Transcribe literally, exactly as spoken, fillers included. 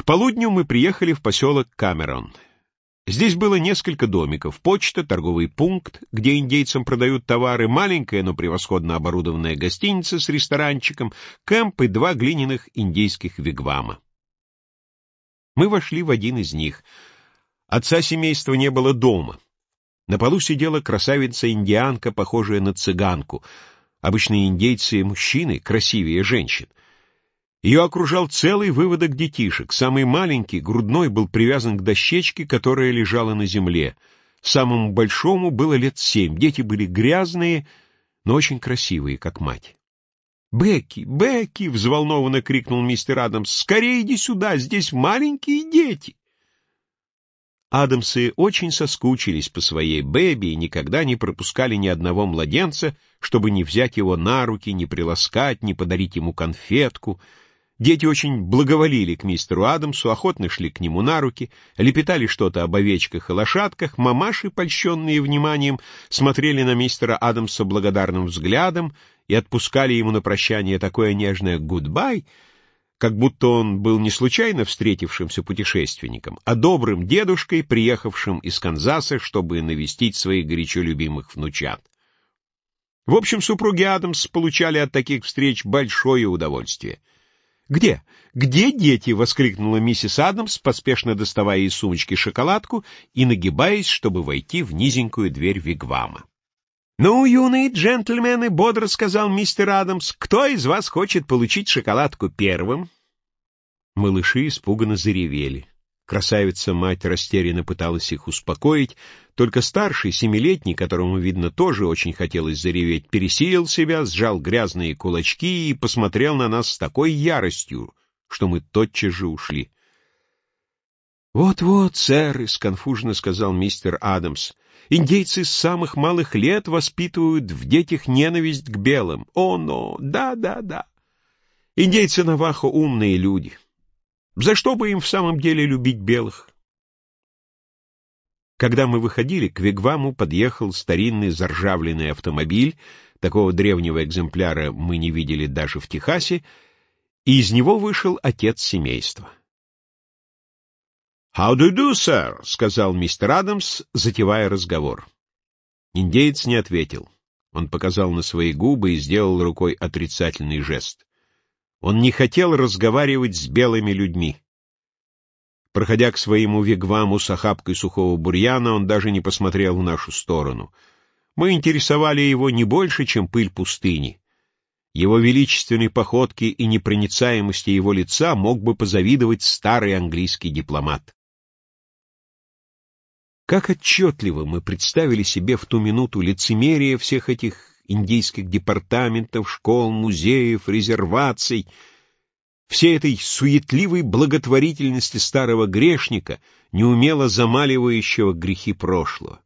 К полудню мы приехали в поселок Камерон. Здесь было несколько домиков, почта, торговый пункт, где индейцам продают товары, маленькая, но превосходно оборудованная гостиница с ресторанчиком, кэмп и два глиняных индейских вигвама. Мы вошли в один из них. Отца семейства не было дома. На полу сидела красавица-индианка, похожая на цыганку. Обычные индейцы — мужчины, красивее женщин. Ее окружал целый выводок детишек. Самый маленький, грудной, был привязан к дощечке, которая лежала на земле. Самому большому было лет семь. Дети были грязные, но очень красивые, как мать. «Бекки! Бекки!» — взволнованно крикнул мистер Адамс. «Скорее иди сюда! Здесь маленькие дети!» Адамсы очень соскучились по своей Бэби и никогда не пропускали ни одного младенца, чтобы не взять его на руки, не приласкать, не подарить ему конфетку. Дети очень благоволили к мистеру Адамсу, охотно шли к нему на руки, лепетали что-то об овечках и лошадках, мамаши, польщенные вниманием, смотрели на мистера Адамса благодарным взглядом и отпускали ему на прощание такое нежное «гудбай», как будто он был не случайно встретившимся путешественником, а добрым дедушкой, приехавшим из Канзаса, чтобы навестить своих горячо любимых внучат. В общем, супруги Адамс получали от таких встреч большое удовольствие. «Где? Где дети?» — воскликнула миссис Адамс, поспешно доставая из сумочки шоколадку и нагибаясь, чтобы войти в низенькую дверь вигвама. «Ну, юные джентльмены», — бодро сказал мистер Адамс, — «кто из вас хочет получить шоколадку первым?» Малыши испуганно заревели. Красавица-мать растерянно пыталась их успокоить, только старший, семилетний, которому, видно, тоже очень хотелось зареветь, пересилил себя, сжал грязные кулачки и посмотрел на нас с такой яростью, что мы тотчас же ушли. «Вот-вот, сэр», — сконфуженно сказал мистер Адамс, — «индейцы с самых малых лет воспитывают в детях ненависть к белым. О, но, да-да-да. Индейцы Навахо умные люди. За что бы им в самом деле любить белых?» Когда мы выходили, к вигваму подъехал старинный заржавленный автомобиль, такого древнего экземпляра мы не видели даже в Техасе, и из него вышел отец семейства. «How do you do, sir?» — сказал мистер Адамс, затевая разговор. Индеец не ответил. Он показал на свои губы и сделал рукой отрицательный жест. Он не хотел разговаривать с белыми людьми. Проходя к своему вигваму с охапкой сухого бурьяна, он даже не посмотрел в нашу сторону. Мы интересовали его не больше, чем пыль пустыни. Его величественной походке и непроницаемости его лица мог бы позавидовать старый английский дипломат. Как отчетливо мы представили себе в ту минуту лицемерие всех этих индийских департаментов, школ, музеев, резерваций, всей этой суетливой благотворительности старого грешника, неумело замаливающего грехи прошлого.